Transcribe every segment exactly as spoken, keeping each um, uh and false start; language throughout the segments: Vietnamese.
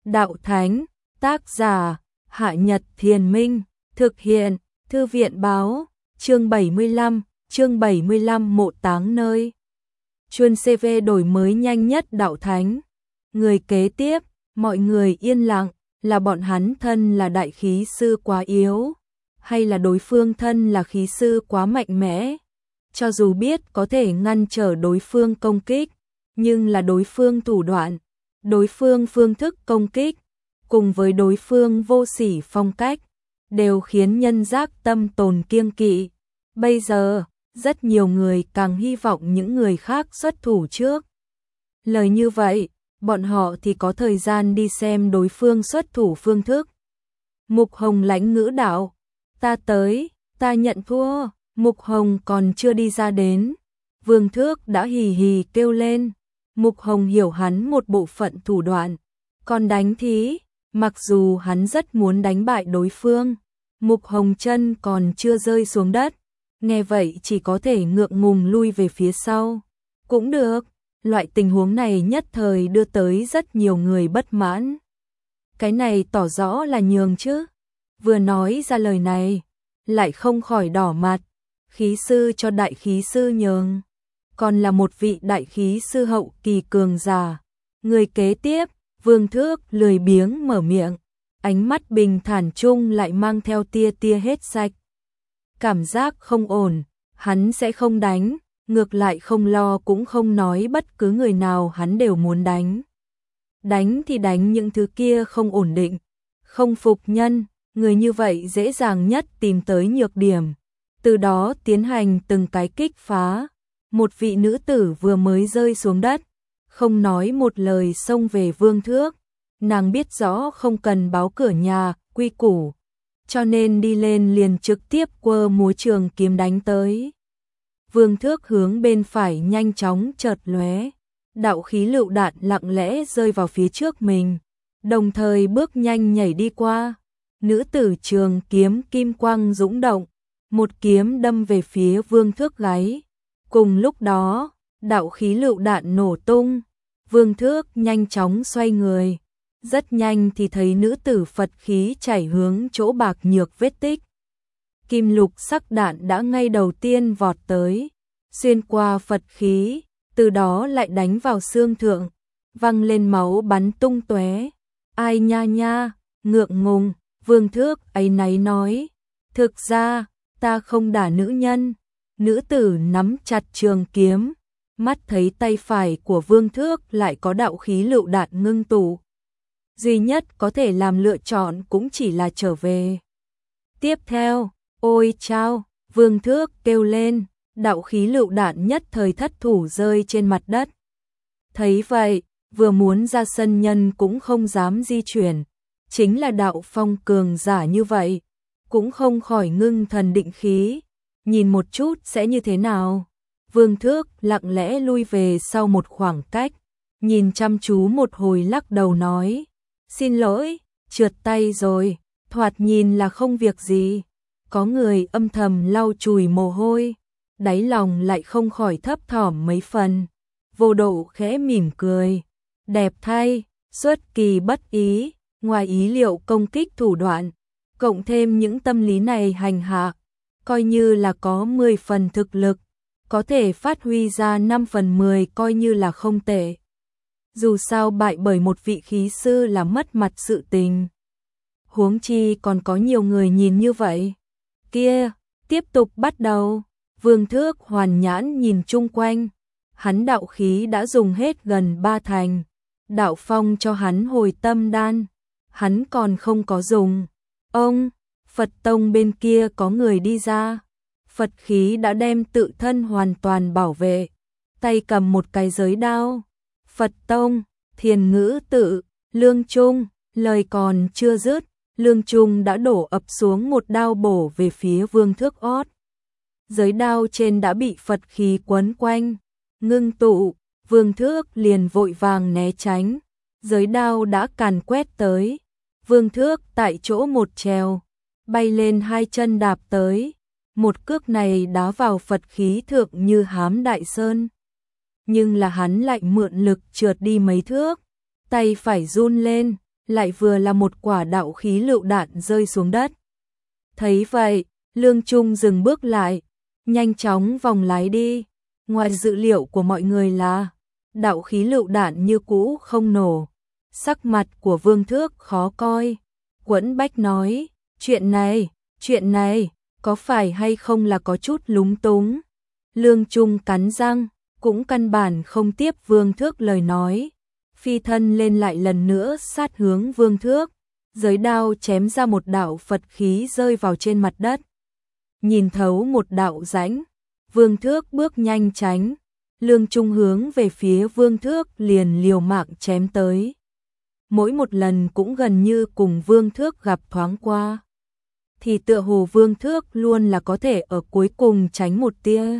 đạo thánh, tác giả, Hạ Nhật Thiền Minh, thực hiện, Thư viện báo, chương bảy mươi lăm, chương bảy mươi lăm mộ táng nơi. Chuyên xê vê đổi mới nhanh nhất đạo thánh. Người kế tiếp, mọi người yên lặng, là bọn hắn thân là đại khí sư quá yếu, hay là đối phương thân là khí sư quá mạnh mẽ? Cho dù biết có thể ngăn trở đối phương công kích, nhưng là đối phương thủ đoạn, đối phương phương thức công kích, cùng với đối phương vô sỉ phong cách, đều khiến nhân giác tâm tồn kiêng kỵ. Bây giờ, rất nhiều người càng hy vọng những người khác xuất thủ trước. Lời như vậy, bọn họ thì có thời gian đi xem đối phương xuất thủ phương thức. Mục Hồng lãnh ngữ đạo, ta tới, ta nhận thua. Mục Hồng còn chưa đi ra đến, Vương Thước đã hì hì kêu lên. Mục Hồng hiểu hắn một bộ phận thủ đoạn, còn đánh thí, mặc dù hắn rất muốn đánh bại đối phương, Mục Hồng chân còn chưa rơi xuống đất, nghe vậy chỉ có thể ngượng ngùng lui về phía sau. Cũng được, loại tình huống này nhất thời đưa tới rất nhiều người bất mãn. Cái này tỏ rõ là nhường chứ. Vừa nói ra lời này, lại không khỏi đỏ mặt. Khí sư cho đại khí sư nhường, còn là một vị đại khí sư hậu kỳ cường giả. Người kế tiếp, Vương Thước lười biếng mở miệng, ánh mắt bình thản chung lại mang theo tia tia hết sạch. Cảm giác không ổn, hắn sẽ không đánh, ngược lại không lo cũng không nói bất cứ người nào hắn đều muốn đánh. Đánh thì đánh những thứ kia không ổn định, không phục nhân, người như vậy dễ dàng nhất tìm tới nhược điểm. Từ đó tiến hành từng cái kích phá. Một vị nữ tử vừa mới rơi xuống đất, không nói một lời xông về Vương Thước. Nàng biết rõ không cần báo cửa nhà, quy củ, cho nên đi lên liền trực tiếp quơ múa trường kiếm đánh tới. Vương Thước hướng bên phải nhanh chóng chợt lóe, đạo khí lựu đạn lặng lẽ rơi vào phía trước mình, đồng thời bước nhanh nhảy đi qua. Nữ tử trường kiếm kim quang dũng động, một kiếm đâm về phía Vương Thước gáy. Cùng lúc đó, đạo khí lựu đạn nổ tung, Vương Thước nhanh chóng xoay người, rất nhanh thì thấy nữ tử Phật khí chảy hướng chỗ bạc nhược vết tích. Kim lục sắc đạn đã ngay đầu tiên vọt tới, xuyên qua Phật khí, từ đó lại đánh vào xương thượng, văng lên máu bắn tung tóe. Ai nha nha, ngượng ngùng, Vương Thước áy náy nói, thực ra ta không đả nữ nhân. Nữ tử nắm chặt trường kiếm, mắt thấy tay phải của Vương Thước lại có đạo khí lựu đạn ngưng tụ. Duy nhất có thể làm lựa chọn cũng chỉ là trở về. Tiếp theo, ôi chao, Vương Thước kêu lên, đạo khí lựu đạn nhất thời thất thủ rơi trên mặt đất. Thấy vậy, vừa muốn ra sân nhân cũng không dám di chuyển, chính là đạo phong cường giả như vậy, cũng không khỏi ngưng thần định khí. Nhìn một chút sẽ như thế nào? Vương Thước lặng lẽ lui về sau một khoảng cách, nhìn chăm chú một hồi lắc đầu nói, xin lỗi, trượt tay rồi, thoạt nhìn là không việc gì. Có người âm thầm lau chùi mồ hôi, đáy lòng lại không khỏi thấp thỏm mấy phần. Vô Độ khẽ mỉm cười, đẹp thay, xuất kỳ bất ý, ngoài ý liệu công kích thủ đoạn, cộng thêm những tâm lý này hành hạ, coi như là có mười phần thực lực, có thể phát huy ra năm phần mười coi như là không tệ. Dù sao bại bởi một vị khí sư là mất mặt sự tình. Huống chi còn có nhiều người nhìn như vậy. Kia, tiếp tục bắt đầu. Vương Thước hoàn nhãn nhìn chung quanh. Hắn đạo khí đã dùng hết gần ba thành. Đạo phong cho hắn hồi tâm đan. Hắn còn không có dùng. Ông, Phật tông bên kia có người đi ra. Phật khí đã đem tự thân hoàn toàn bảo vệ. Tay cầm một cái giới đao. Phật tông, Thiền Ngữ Tự, Lương Trung, lời còn chưa dứt, Lương Trung đã đổ ập xuống một đao bổ về phía Vương Thước ót. Giới đao trên đã bị Phật khí quấn quanh, ngưng tụ, Vương Thước liền vội vàng né tránh. Giới đao đã càn quét tới, Vương Thước tại chỗ một trèo, bay lên hai chân đạp tới, một cước này đá vào Phật khí thượng như hám đại sơn. Nhưng là hắn lại mượn lực trượt đi mấy thước, tay phải run lên, lại vừa là một quả đạo khí lựu đạn rơi xuống đất. Thấy vậy, Lương Trung dừng bước lại, nhanh chóng vòng lái đi. Ngoài dự liệu của mọi người là đạo khí lựu đạn như cũ không nổ. Sắc mặt của Vương Thước khó coi. Quẫn Bách nói, chuyện này, chuyện này, có phải hay không là có chút lúng túng. Lương Trung cắn răng, cũng căn bản không tiếp Vương Thước lời nói. Phi thân lên lại lần nữa sát hướng Vương Thước. Giới đao chém ra một đạo Phật khí rơi vào trên mặt đất. Nhìn thấu một đạo rãnh, Vương Thước bước nhanh tránh. Lương Trung hướng về phía Vương Thước liền liều mạng chém tới. Mỗi một lần cũng gần như cùng Vương Thước gặp thoáng qua. Thì tựa hồ Vương Thước luôn là có thể ở cuối cùng tránh một tia.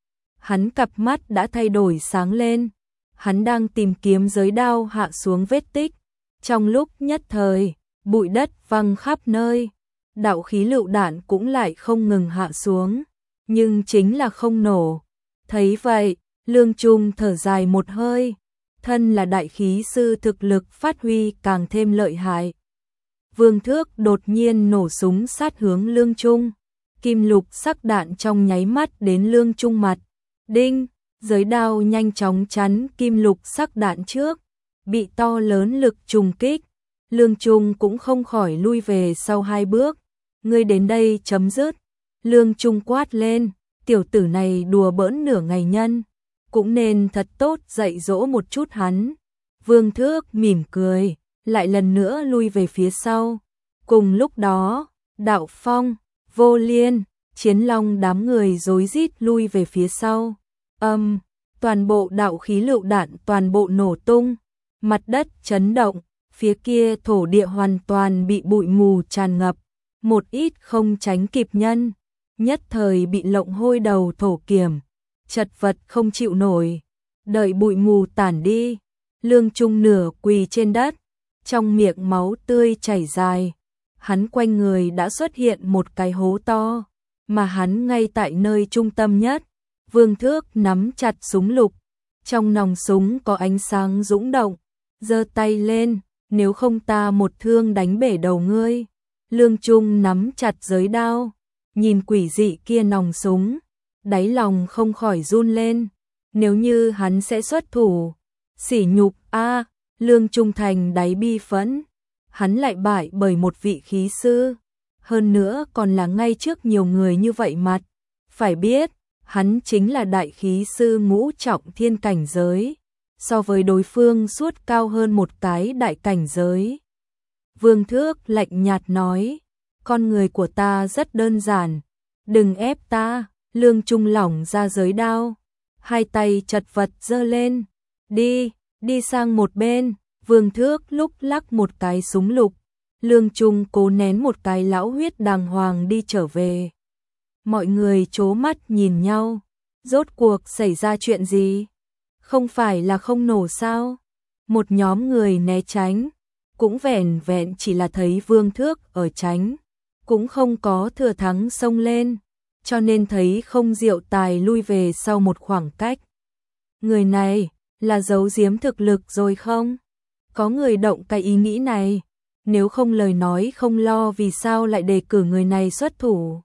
Hắn cặp mắt đã thay đổi sáng lên. Hắn đang tìm kiếm giới đao hạ xuống vết tích. Trong lúc nhất thời, bụi đất văng khắp nơi. Đạo khí lựu đạn cũng lại không ngừng hạ xuống. Nhưng chính là không nổ. Thấy vậy, Lương Trung thở dài một hơi. Thân là đại khí sư thực lực phát huy càng thêm lợi hại. Vương Thước đột nhiên nổ súng sát hướng Lương Trung. Kim lục sắc đạn trong nháy mắt đến Lương Trung mặt. Đinh, giới đao nhanh chóng chắn kim lục sắc đạn trước. Bị to lớn lực trùng kích. Lương Trung cũng không khỏi lui về sau hai bước. Ngươi đến đây chấm dứt. Lương Trung quát lên, tiểu tử này đùa bỡn nửa ngày nhân. Cũng nên thật tốt dạy dỗ một chút hắn. Vương Thước mỉm cười, lại lần nữa lui về phía sau. Cùng lúc đó, Đạo Phong, Vô Liên, Chiến Long đám người rối rít lui về phía sau. Âm, um, toàn bộ đạo khí lựu đạn toàn bộ nổ tung. Mặt đất chấn động, phía kia thổ địa hoàn toàn bị bụi mù tràn ngập. Một ít không tránh kịp nhân, nhất thời bị lộng hôi đầu thổ kiểm. Chật vật không chịu nổi, đợi bụi mù tản đi, Lương Trung nửa quỳ trên đất, trong miệng máu tươi chảy dài, hắn quanh người đã xuất hiện một cái hố to, mà hắn ngay tại nơi trung tâm nhất. Vương Thước nắm chặt súng lục, trong nòng súng có ánh sáng dũng động, giơ tay lên, nếu không ta một thương đánh bể đầu ngươi. Lương Trung nắm chặt giới đao, nhìn quỷ dị kia nòng súng. Đáy lòng không khỏi run lên, nếu như hắn sẽ xuất thủ, sỉ nhục a, à, Lương Trung thành đáy bi phẫn, hắn lại bại bởi một vị khí sư, hơn nữa còn là ngay trước nhiều người như vậy mặt, phải biết, hắn chính là đại khí sư ngũ trọng thiên cảnh giới, so với đối phương suốt cao hơn một cái đại cảnh giới. Vương Thước lạnh nhạt nói, con người của ta rất đơn giản, đừng ép ta. Lương Trung lỏng ra giới đao, hai tay chật vật giơ lên, đi, đi sang một bên. Vương Thước lúc lắc một cái súng lục, Lương Trung cố nén một cái lão huyết đàng hoàng đi trở về. Mọi người trố mắt nhìn nhau, rốt cuộc xảy ra chuyện gì? Không phải là không nổ sao? Một nhóm người né tránh, cũng vẻn vẹn chỉ là thấy Vương Thước ở tránh, cũng không có thừa thắng xông lên. Cho nên thấy không Diệu Tài lui về sau một khoảng cách. Người này là giấu giếm thực lực rồi không? Có người động cái ý nghĩ này, nếu không lời nói không lo vì sao lại đề cử người này xuất thủ.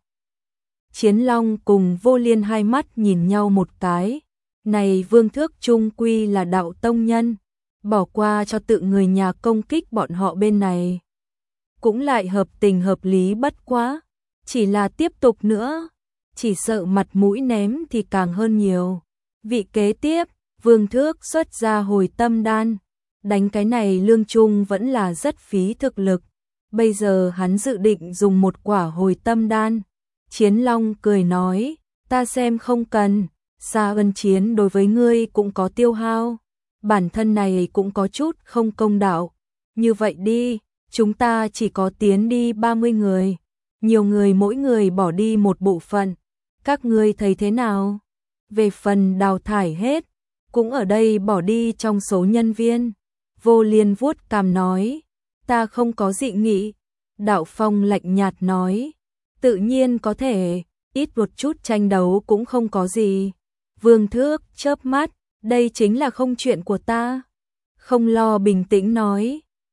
Chiến Long cùng Vô Liên hai mắt nhìn nhau một cái, này Vương Thước trung quy là đạo tông nhân, bỏ qua cho tự người nhà công kích bọn họ bên này. Cũng lại hợp tình hợp lý bất quá, chỉ là tiếp tục nữa. Chỉ sợ mặt mũi ném thì càng hơn nhiều. Vị kế tiếp, Vương Thước xuất ra hồi tâm đan. Đánh cái này Lương Trung vẫn là rất phí thực lực. Bây giờ hắn dự định dùng một quả hồi tâm đan. Chiến Long cười nói, ta xem không cần. Sa Ân Chiến đối với ngươi cũng có tiêu hao. Bản thân này cũng có chút không công đạo. Như vậy đi, chúng ta chỉ có tiến đi ba mươi người. Nhiều người mỗi người bỏ đi một bộ phận. Các ngươi thấy thế nào? Về phần đào thải hết, cũng ở đây bỏ đi trong số nhân viên. Vô Liên vuốt cằm nói, ta không có dị nghị. Đạo Phong lạnh nhạt nói, tự nhiên có thể, ít một chút tranh đấu cũng không có gì. Vương Thước chớp mắt, đây chính là không chuyện của ta. Không lo bình tĩnh nói,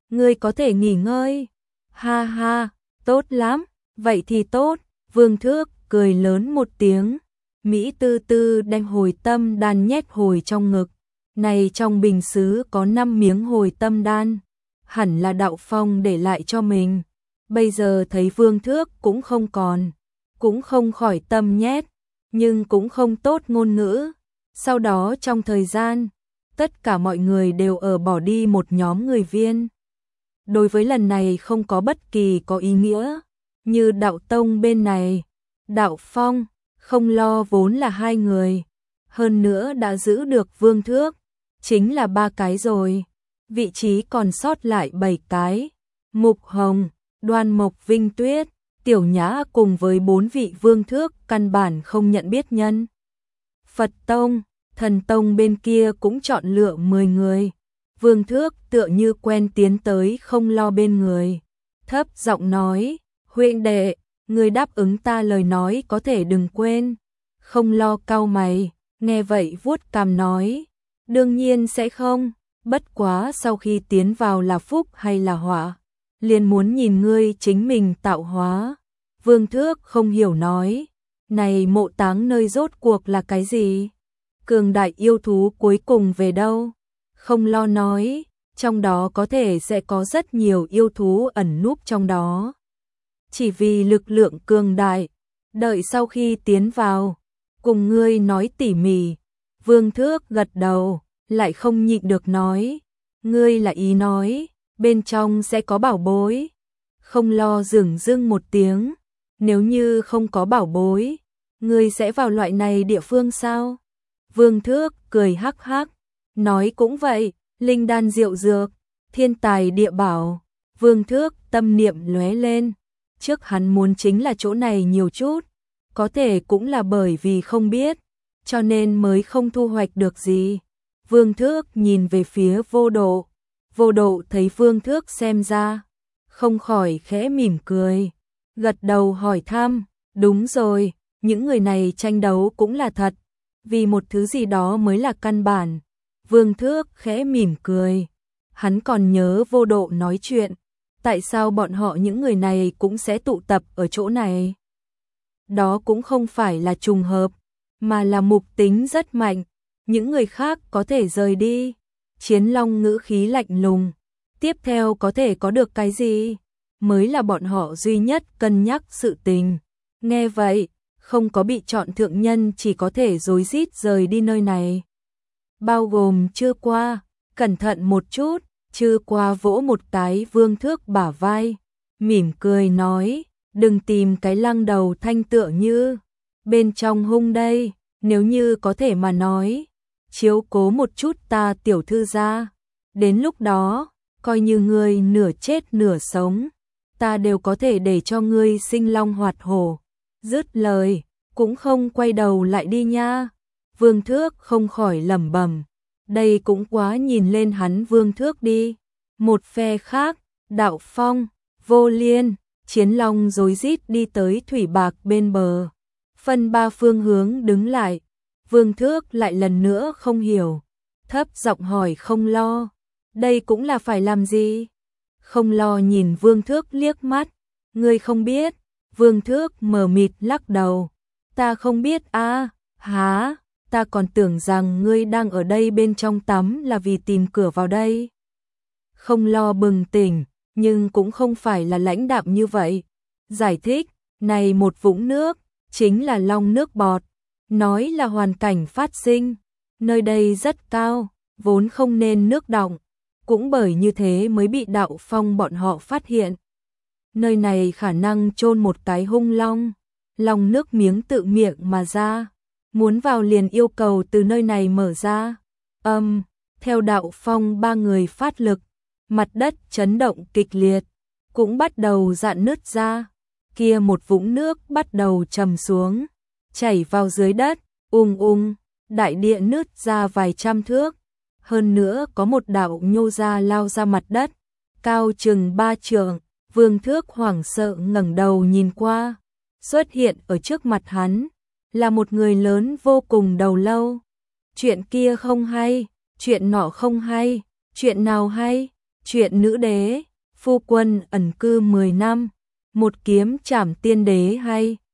ngươi có thể nghỉ ngơi. Ha ha, tốt lắm, vậy thì tốt. Vương Thước cười lớn một tiếng, Mỹ tư tư đem hồi tâm đan nhét hồi trong ngực. Này trong bình sứ có năm miếng hồi tâm đan, hẳn là Đạo Phong để lại cho mình. Bây giờ thấy Vương Thước cũng không còn, cũng không khỏi tâm nhét, nhưng cũng không tốt ngôn ngữ. Sau đó trong thời gian, tất cả mọi người đều ở bỏ đi một nhóm người viên. Đối với lần này không có bất kỳ có ý nghĩa, như Đạo Tông bên này, Đạo Phong, Không Lo vốn là hai người, hơn nữa đã giữ được Vương Thước, chính là ba cái rồi. Vị trí còn sót lại bảy cái, Mục Hồng, Đoan Mộc Vinh Tuyết, Tiểu Nhã cùng với bốn vị Vương Thước căn bản không nhận biết nhân. Phật Tông, Thần Tông bên kia cũng chọn lựa mười người. Vương Thước tựa như quen tiến tới Không Lo bên người, thấp giọng nói, huynh đệ, người đáp ứng ta lời nói có thể đừng quên. Không Lo cau mày, nghe vậy vuốt cằm nói, đương nhiên sẽ không, bất quá sau khi tiến vào là phúc hay là họa, liền muốn nhìn ngươi chính mình tạo hóa. Vương Thước không hiểu nói, này mộ táng nơi rốt cuộc là cái gì? Cường đại yêu thú cuối cùng về đâu? Không Lo nói, trong đó có thể sẽ có rất nhiều yêu thú ẩn núp trong đó. Chỉ vì lực lượng cường đại, đợi sau khi tiến vào, cùng ngươi nói tỉ mỉ. Vương Thước gật đầu, lại không nhịn được nói, ngươi là ý nói, bên trong sẽ có bảo bối. Không Lo dửng dưng một tiếng, nếu như không có bảo bối, ngươi sẽ vào loại này địa phương sao? Vương Thước cười hắc hắc, nói cũng vậy, linh đan diệu dược, thiên tài địa bảo. Vương Thước tâm niệm lóe lên, trước hắn muốn chính là chỗ này nhiều chút, có thể cũng là bởi vì không biết, cho nên mới không thu hoạch được gì. Vương Thước nhìn về phía Vô Độ, Vô Độ thấy Vương Thước xem ra, không khỏi khẽ mỉm cười, gật đầu hỏi thăm, đúng rồi, những người này tranh đấu cũng là thật, vì một thứ gì đó mới là căn bản. Vương Thước khẽ mỉm cười, hắn còn nhớ Vô Độ nói chuyện, tại sao bọn họ những người này cũng sẽ tụ tập ở chỗ này. Đó cũng không phải là trùng hợp, mà là mục tính rất mạnh, những người khác có thể rời đi. Chiến Long ngữ khí lạnh lùng, tiếp theo có thể có được cái gì, mới là bọn họ duy nhất cân nhắc sự tình. Nghe vậy, không có bị chọn thượng nhân chỉ có thể rối rít rời đi nơi này. Bao gồm Chư Qua, cẩn thận một chút. Chư Qua vỗ một cái Vương Thước bả vai, mỉm cười nói, đừng tìm cái lăng đầu thanh tựa như, bên trong hung đây, nếu như có thể mà nói, chiếu cố một chút ta tiểu thư gia, đến lúc đó, coi như ngươi nửa chết nửa sống, ta đều có thể để cho ngươi sinh long hoạt hổ. Dứt lời, cũng không quay đầu lại đi nha. Vương Thước không khỏi lẩm bẩm, đây cũng quá nhìn lên hắn Vương Thước đi. Một phe khác, Đạo Phong, Vô Liên, Chiến Long rối rít đi tới thủy bạc bên bờ, phân ba phương hướng đứng lại. Vương Thước lại lần nữa không hiểu, thấp giọng hỏi Không Lo, đây cũng là phải làm gì? Không Lo nhìn Vương Thước liếc mắt, ngươi không biết. Vương Thước mờ mịt lắc đầu, ta không biết a, à, há, ta còn tưởng rằng ngươi đang ở đây bên trong tắm là vì tìm cửa vào đây. Không Lo bừng tỉnh, nhưng cũng không phải là lãnh đạm như vậy. Giải thích, này một vũng nước, chính là long nước bọt, nói là hoàn cảnh phát sinh, nơi đây rất cao, vốn không nên nước đọng, cũng bởi như thế mới bị Đạo Phong bọn họ phát hiện. Nơi này khả năng chôn một cái hung long, long nước miếng tự miệng mà ra, muốn vào liền yêu cầu từ nơi này mở ra. Âm, um, theo Đạo Phong ba người phát lực, mặt đất chấn động kịch liệt, cũng bắt đầu rạn nứt ra, kia một vũng nước bắt đầu trầm xuống, chảy vào dưới đất, ung ung, đại địa nứt ra vài trăm thước, hơn nữa có một đạo nhô ra lao ra mặt đất, cao chừng ba trượng. Vương Thước hoảng sợ ngẩng đầu nhìn qua, xuất hiện ở trước mặt hắn, là một người lớn vô cùng đầu lâu. Chuyện kia không hay, chuyện nọ không hay, chuyện nào hay, Chuyện nữ đế, phu quân ẩn cư mười năm, một kiếm trảm tiên đế hay.